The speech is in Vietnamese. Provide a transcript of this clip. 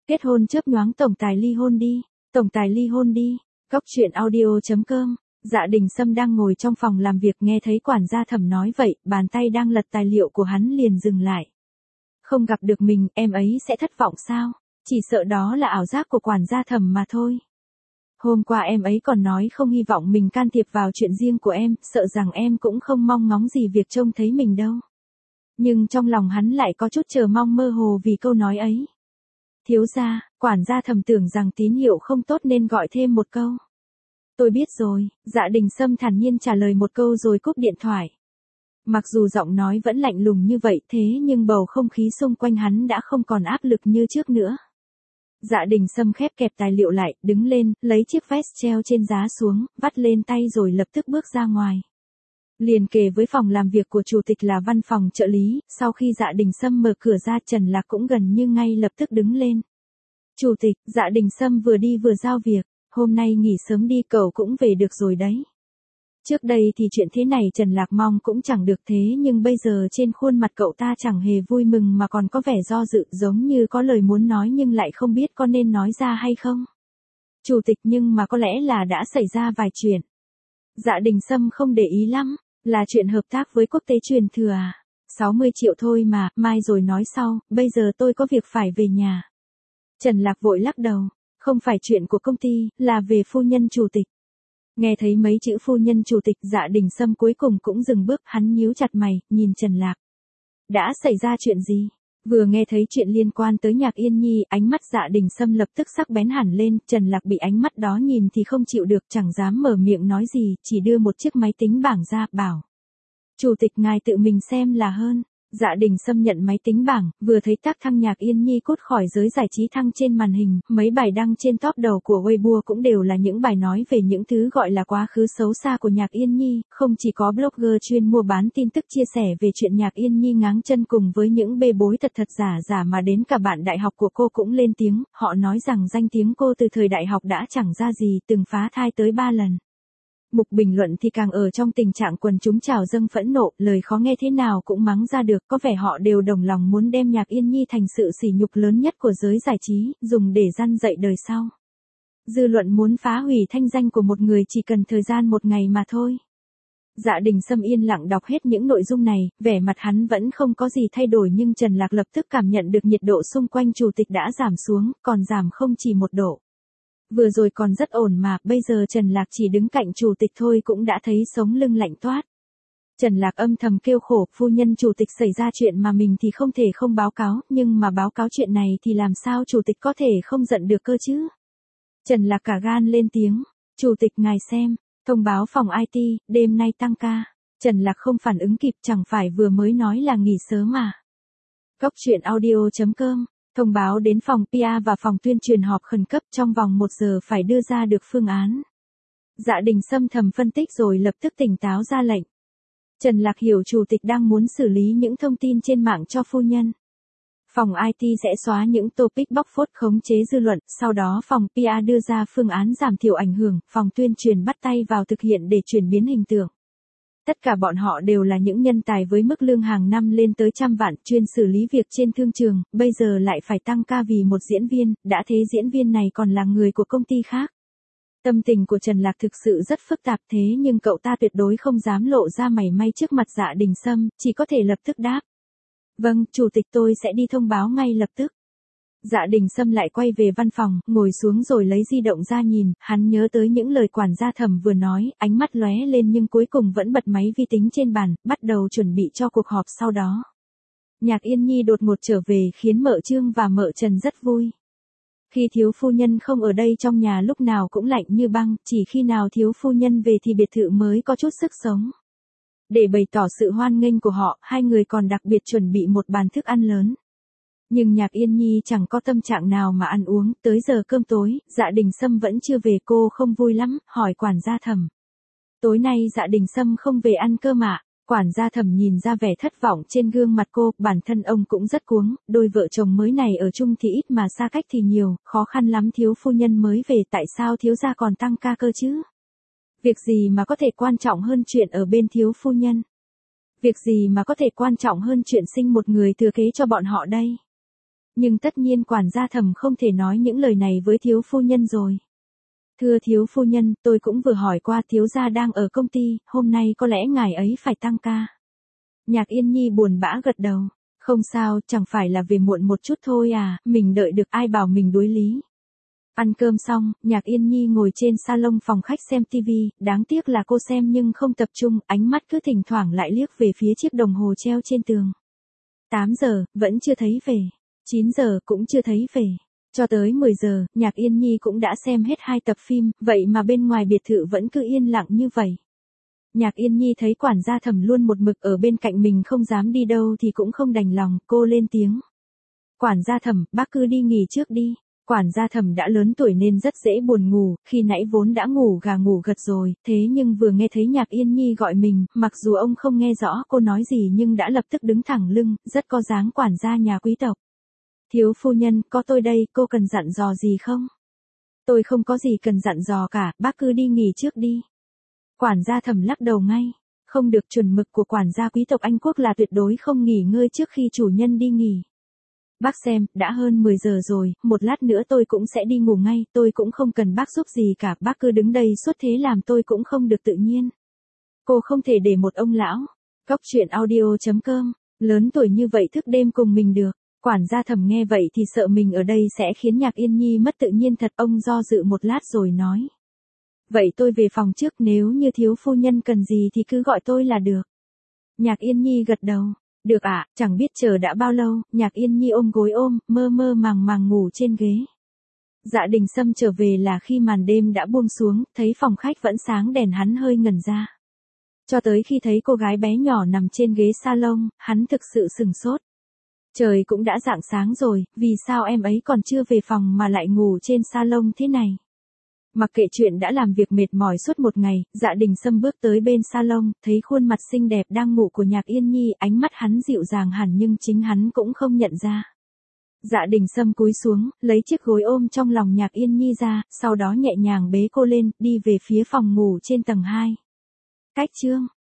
Kết hôn chớp nhoáng tổng tài ly hôn đi. Tổng tài ly hôn đi. Góc truyện audio.com. Dạ Đình Sâm đang ngồi trong phòng làm việc nghe thấy quản gia Thẩm nói vậy, bàn tay đang lật tài liệu của hắn liền dừng lại. Không gặp được mình, em ấy sẽ thất vọng sao? Chỉ sợ đó là ảo giác của quản gia Thẩm mà thôi. Hôm qua em ấy còn nói không hy vọng mình can thiệp vào chuyện riêng của em, sợ rằng em cũng không mong ngóng gì việc trông thấy mình đâu. Nhưng trong lòng hắn lại có chút chờ mong mơ hồ vì câu nói ấy. Thiếu gia, quản gia Thẩm tưởng rằng tín hiệu không tốt nên gọi thêm một câu. Tôi biết rồi, Dạ Đình Sâm thản nhiên trả lời một câu rồi cúp điện thoại. Mặc dù giọng nói vẫn lạnh lùng như vậy thế nhưng bầu không khí xung quanh hắn đã không còn áp lực như trước nữa. Dạ Đình Sâm khép kẹp tài liệu lại, đứng lên, lấy chiếc vest treo trên giá xuống, vắt lên tay rồi lập tức bước ra ngoài. Liền kề với phòng làm việc của chủ tịch là văn phòng trợ lý, sau khi Dạ Đình Sâm mở cửa ra Trần Lạc cũng gần như ngay lập tức đứng lên. Chủ tịch, Dạ Đình Sâm vừa đi vừa giao việc, hôm nay nghỉ sớm đi cậu cũng về được rồi đấy. Trước đây thì chuyện thế này Trần Lạc mong cũng chẳng được thế nhưng bây giờ trên khuôn mặt cậu ta chẳng hề vui mừng mà còn có vẻ do dự giống như có lời muốn nói nhưng lại không biết có nên nói ra hay không. Chủ tịch nhưng mà có lẽ là đã xảy ra vài chuyện. Dạ Đình Sâm không để ý lắm, là chuyện hợp tác với Quốc tế truyền thừa à? 60 triệu thôi mà, mai rồi nói sau, bây giờ tôi có việc phải về nhà. Trần Lạc vội lắc đầu, không phải chuyện của công ty, là về phu nhân chủ tịch. Nghe thấy mấy chữ phu nhân chủ tịch Dạ Đình Sâm cuối cùng cũng dừng bước hắn nhíu chặt mày, nhìn Trần Lạc. Đã xảy ra chuyện gì? Vừa nghe thấy chuyện liên quan tới Nhạc Yên Nhi, ánh mắt Dạ Đình Sâm lập tức sắc bén hẳn lên, Trần Lạc bị ánh mắt đó nhìn thì không chịu được chẳng dám mở miệng nói gì, chỉ đưa một chiếc máy tính bảng ra, bảo. Chủ tịch ngài tự mình xem là hơn. Dạ Đình Sâm nhận máy tính bảng, vừa thấy tác thăng Nhạc Yên Nhi cốt khỏi giới giải trí thăng trên màn hình, mấy bài đăng trên top đầu của Weibo cũng đều là những bài nói về những thứ gọi là quá khứ xấu xa của Nhạc Yên Nhi, không chỉ có blogger chuyên mua bán tin tức chia sẻ về chuyện Nhạc Yên Nhi ngáng chân cùng với những bê bối thật giả mà đến cả bạn đại học của cô cũng lên tiếng, họ nói rằng danh tiếng cô từ thời đại học đã chẳng ra gì, từng phá thai tới 3 lần. Mục bình luận thì càng ở trong tình trạng quần chúng trào dâng phẫn nộ, lời khó nghe thế nào cũng mắng ra được, có vẻ họ đều đồng lòng muốn đem Nhạc Yên Nhi thành sự sỉ nhục lớn nhất của giới giải trí, dùng để răn dạy đời sau. Dư luận muốn phá hủy thanh danh của một người chỉ cần thời gian một ngày mà thôi. Dạ Đình Sâm yên lặng đọc hết những nội dung này, vẻ mặt hắn vẫn không có gì thay đổi nhưng Trần Lạc lập tức cảm nhận được nhiệt độ xung quanh chủ tịch đã giảm xuống, còn giảm không chỉ 1 độ. Vừa rồi còn rất ổn mà, bây giờ Trần Lạc chỉ đứng cạnh chủ tịch thôi cũng đã thấy sống lưng lạnh toát. Trần Lạc âm thầm kêu khổ, phu nhân chủ tịch xảy ra chuyện mà mình thì không thể không báo cáo, nhưng mà báo cáo chuyện này thì làm sao chủ tịch có thể không giận được cơ chứ? Trần Lạc cả gan lên tiếng, chủ tịch ngài xem, thông báo phòng IT, đêm nay tăng ca. Trần Lạc không phản ứng kịp, chẳng phải vừa mới nói là nghỉ sớm mà. Góc truyện audio.com. Thông báo đến phòng PR và phòng tuyên truyền họp khẩn cấp trong vòng 1 giờ phải đưa ra được phương án. Dạ Đình Sâm thầm phân tích rồi lập tức tỉnh táo ra lệnh. Trần Lạc hiểu chủ tịch đang muốn xử lý những thông tin trên mạng cho phu nhân. Phòng IT sẽ xóa những topic bóc phốt khống chế dư luận, sau đó phòng PR đưa ra phương án giảm thiểu ảnh hưởng, phòng tuyên truyền bắt tay vào thực hiện để chuyển biến hình tượng. Tất cả bọn họ đều là những nhân tài với mức lương hàng năm lên tới 100 vạn, chuyên xử lý việc trên thương trường, bây giờ lại phải tăng ca vì một diễn viên, đã thế diễn viên này còn là người của công ty khác. Tâm tình của Trần Lạc thực sự rất phức tạp thế nhưng cậu ta tuyệt đối không dám lộ ra mảy may trước mặt Dạ Đình Sâm, chỉ có thể lập tức đáp. Vâng, chủ tịch tôi sẽ đi thông báo ngay lập tức. Dạ Đình Sâm lại quay về văn phòng, ngồi xuống rồi lấy di động ra nhìn, hắn nhớ tới những lời quản gia Thẩm vừa nói, ánh mắt lóe lên nhưng cuối cùng vẫn bật máy vi tính trên bàn, bắt đầu chuẩn bị cho cuộc họp sau đó. Nhạc Yên Nhi đột ngột trở về khiến mợ Trương và mợ Trần rất vui. Khi thiếu phu nhân không ở đây trong nhà lúc nào cũng lạnh như băng, chỉ khi nào thiếu phu nhân về thì biệt thự mới có chút sức sống. Để bày tỏ sự hoan nghênh của họ, hai người còn đặc biệt chuẩn bị một bàn thức ăn lớn. Nhưng Nhạc Yên Nhi chẳng có tâm trạng nào mà ăn uống, tới giờ cơm tối, Dạ Đình Sâm vẫn chưa về, cô không vui lắm, hỏi quản gia Thẩm. Tối nay Dạ Đình Sâm không về ăn cơm ạ? Quản gia Thẩm nhìn ra vẻ thất vọng trên gương mặt cô, bản thân ông cũng rất cuống, đôi vợ chồng mới này ở chung thì ít mà xa cách thì nhiều, khó khăn lắm thiếu phu nhân mới về, tại sao thiếu gia còn tăng ca cơ chứ? Việc gì mà có thể quan trọng hơn chuyện ở bên thiếu phu nhân? Việc gì mà có thể quan trọng hơn chuyện sinh một người thừa kế cho bọn họ đây? Nhưng tất nhiên quản gia Thẩm không thể nói những lời này với thiếu phu nhân rồi. Thưa thiếu phu nhân, tôi cũng vừa hỏi qua thiếu gia đang ở công ty, hôm nay có lẽ ngài ấy phải tăng ca. Nhạc Yên Nhi buồn bã gật đầu. Không sao, chẳng phải là về muộn một chút thôi à, mình đợi được ai bảo mình đối lý. Ăn cơm xong, Nhạc Yên Nhi ngồi trên salon phòng khách xem tivi, đáng tiếc là cô xem nhưng không tập trung, ánh mắt cứ thỉnh thoảng lại liếc về phía chiếc đồng hồ treo trên tường. 8 giờ, vẫn chưa thấy về. 9 giờ cũng chưa thấy về. Cho tới 10 giờ, Nhạc Yên Nhi cũng đã xem hết 2 tập phim, vậy mà bên ngoài biệt thự vẫn cứ yên lặng như vậy. Nhạc Yên Nhi thấy quản gia Thẩm luôn một mực ở bên cạnh mình không dám đi đâu thì cũng không đành lòng, cô lên tiếng. Quản gia Thẩm, bác cứ đi nghỉ trước đi. Quản gia Thẩm đã lớn tuổi nên rất dễ buồn ngủ, khi nãy vốn đã ngủ gà ngủ gật rồi, thế nhưng vừa nghe thấy Nhạc Yên Nhi gọi mình, mặc dù ông không nghe rõ cô nói gì nhưng đã lập tức đứng thẳng lưng, rất có dáng quản gia nhà quý tộc. Thiếu phu nhân, có tôi đây, cô cần dặn dò gì không? Tôi không có gì cần dặn dò cả, bác cứ đi nghỉ trước đi. Quản gia Thẩm lắc đầu ngay. Không được, chuẩn mực của quản gia quý tộc Anh Quốc là tuyệt đối không nghỉ ngơi trước khi chủ nhân đi nghỉ. Bác xem, đã hơn 10 giờ rồi, một lát nữa tôi cũng sẽ đi ngủ ngay, tôi cũng không cần bác giúp gì cả, bác cứ đứng đây suốt thế làm tôi cũng không được tự nhiên. Cô không thể để một ông lão, Cóc truyện audio.com, lớn tuổi như vậy thức đêm cùng mình được. Quản gia Thẩm nghe vậy thì sợ mình ở đây sẽ khiến Nhạc Yên Nhi mất tự nhiên thật, ông do dự một lát rồi nói. Vậy tôi về phòng trước, nếu như thiếu phu nhân cần gì thì cứ gọi tôi là được. Nhạc Yên Nhi gật đầu. Được ạ, chẳng biết chờ đã bao lâu, Nhạc Yên Nhi ôm gối mơ mơ màng màng ngủ trên ghế. Dạ Đình Sâm trở về là khi màn đêm đã buông xuống, thấy phòng khách vẫn sáng đèn hắn hơi ngẩn ra. Cho tới khi thấy cô gái bé nhỏ nằm trên ghế salon, hắn thực sự sửng sốt. Trời cũng đã rạng sáng rồi, vì sao em ấy còn chưa về phòng mà lại ngủ trên salon thế này? Mặc kệ chuyện đã làm việc mệt mỏi suốt một ngày, Dạ Đình Sâm bước tới bên salon, thấy khuôn mặt xinh đẹp đang ngủ của Nhạc Yên Nhi, ánh mắt hắn dịu dàng hẳn nhưng chính hắn cũng không nhận ra. Dạ Đình Sâm cúi xuống, lấy chiếc gối ôm trong lòng Nhạc Yên Nhi ra, sau đó nhẹ nhàng bế cô lên, đi về phía phòng ngủ trên tầng 2. Cách chương